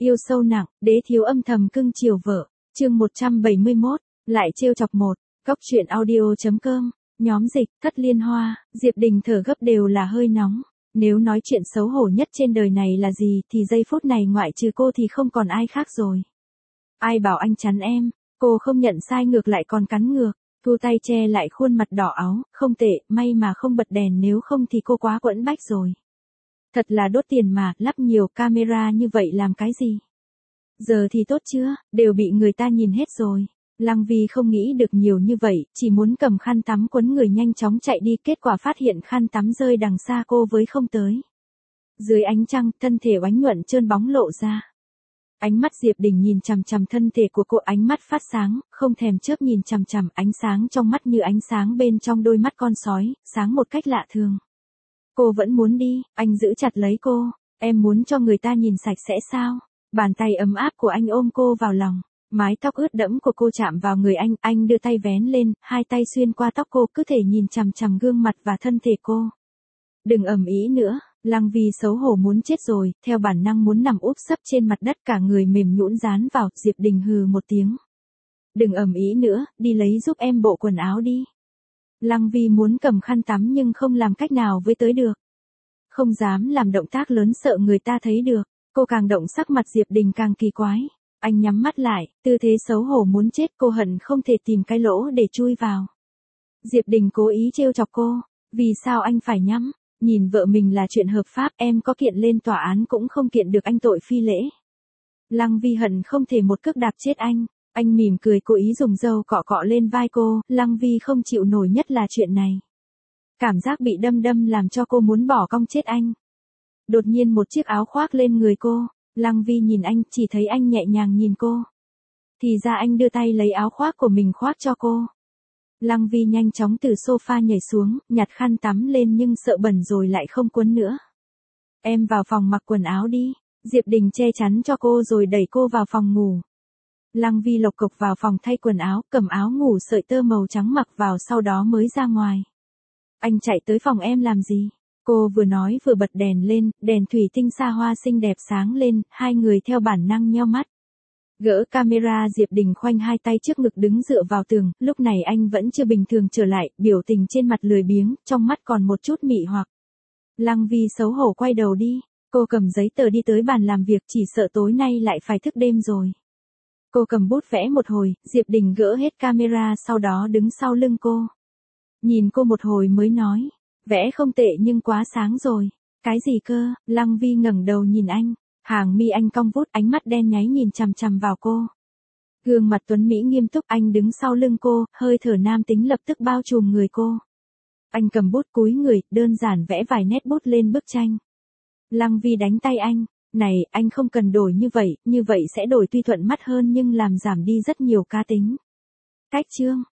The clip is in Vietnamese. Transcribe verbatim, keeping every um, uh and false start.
Yêu sâu nặng, đế thiếu âm thầm cưng chiều vợ. Chương một trăm bảy mươi mốt, lại trêu chọc một. Góc truyện audio chấm com. Nhóm dịch, Thất Liên Hoa, Diệp Đình thở gấp đều là hơi nóng. Nếu nói chuyện xấu hổ nhất trên đời này là gì thì giây phút này ngoại trừ cô thì không còn ai khác rồi. Ai bảo anh chắn em, cô không nhận sai ngược lại còn cắn ngược, thu tay che lại khuôn mặt đỏ áo, không tệ, may mà không bật đèn nếu không thì cô quá quẫn bách rồi. Thật là đốt tiền mà, lắp nhiều camera như vậy làm cái gì? Giờ thì tốt chưa, đều bị người ta nhìn hết rồi. Lăng Vi không nghĩ được nhiều như vậy, chỉ muốn cầm khăn tắm quấn người nhanh chóng chạy đi, kết quả phát hiện khăn tắm rơi đằng xa cô với không tới. Dưới ánh trăng, thân thể oánh nhuận trơn bóng lộ ra. Ánh mắt Diệp Đình nhìn chằm chằm thân thể của cô, ánh mắt phát sáng, không thèm chớp nhìn chằm chằm, ánh sáng trong mắt như ánh sáng bên trong đôi mắt con sói, sáng một cách lạ thường. Cô vẫn muốn đi, anh giữ chặt lấy cô, em muốn cho người ta nhìn sạch sẽ sao? Bàn tay ấm áp của anh ôm cô vào lòng, mái tóc ướt đẫm của cô chạm vào người anh, anh đưa tay vén lên, hai tay xuyên qua tóc cô, cứ thể nhìn chằm chằm gương mặt và thân thể cô. Đừng ầm ĩ nữa, Lăng Vi xấu hổ muốn chết rồi, theo bản năng muốn nằm úp sấp trên mặt đất, cả người mềm nhũn dán vào. Diệp Đình hừ một tiếng. Đừng ầm ĩ nữa, đi lấy giúp em bộ quần áo đi. Lăng Vi muốn cầm khăn tắm nhưng không làm cách nào với tới được. Không dám làm động tác lớn sợ người ta thấy được, cô càng động sắc mặt Diệp Đình càng kỳ quái. Anh nhắm mắt lại, tư thế xấu hổ muốn chết, cô hận không thể tìm cái lỗ để chui vào. Diệp Đình cố ý trêu chọc cô, vì sao anh phải nhắm, nhìn vợ mình là chuyện hợp pháp, em có kiện lên tòa án cũng không kiện được anh tội phi lễ. Lăng Vi hận không thể một cước đạp chết anh. Anh mỉm cười cố ý dùng râu cọ cọ lên vai cô, Lăng Vi không chịu nổi nhất là chuyện này. Cảm giác bị đâm đâm làm cho cô muốn bỏ cong chết anh. Đột nhiên một chiếc áo khoác lên người cô, Lăng Vi nhìn anh, chỉ thấy anh nhẹ nhàng nhìn cô. Thì ra anh đưa tay lấy áo khoác của mình khoác cho cô. Lăng Vi nhanh chóng từ sofa nhảy xuống, nhặt khăn tắm lên nhưng sợ bẩn rồi lại không quấn nữa. Em vào phòng mặc quần áo đi, Diệp Đình che chắn cho cô rồi đẩy cô vào phòng ngủ. Lăng Vi lộc cộc vào phòng thay quần áo, cầm áo ngủ sợi tơ màu trắng mặc vào, sau đó mới ra ngoài. Anh chạy tới phòng em làm gì? Cô vừa nói vừa bật đèn lên, đèn thủy tinh xa hoa xinh đẹp sáng lên, hai người theo bản năng nheo mắt. Gỡ camera, Diệp Đình khoanh hai tay trước ngực đứng dựa vào tường, lúc này anh vẫn chưa bình thường trở lại, biểu tình trên mặt lười biếng, trong mắt còn một chút mị hoặc. Lăng Vi xấu hổ quay đầu đi, cô cầm giấy tờ đi tới bàn làm việc, chỉ sợ tối nay lại phải thức đêm rồi. Cô cầm bút vẽ một hồi, Diệp Đình gỡ hết camera sau đó đứng sau lưng cô. Nhìn cô một hồi mới nói, vẽ không tệ nhưng quá sáng rồi. Cái gì cơ? Lăng Vi ngẩng đầu nhìn anh, hàng mi anh cong vút, ánh mắt đen nháy nhìn chằm chằm vào cô. Gương mặt tuấn mỹ nghiêm túc, anh đứng sau lưng cô, hơi thở nam tính lập tức bao trùm người cô. Anh cầm bút cúi người, đơn giản vẽ vài nét bút lên bức tranh. Lăng Vi đánh tay anh, này, anh không cần đổi như vậy, như vậy sẽ đổi tuy thuận mắt hơn nhưng làm giảm đi rất nhiều cá tính. Cách chương,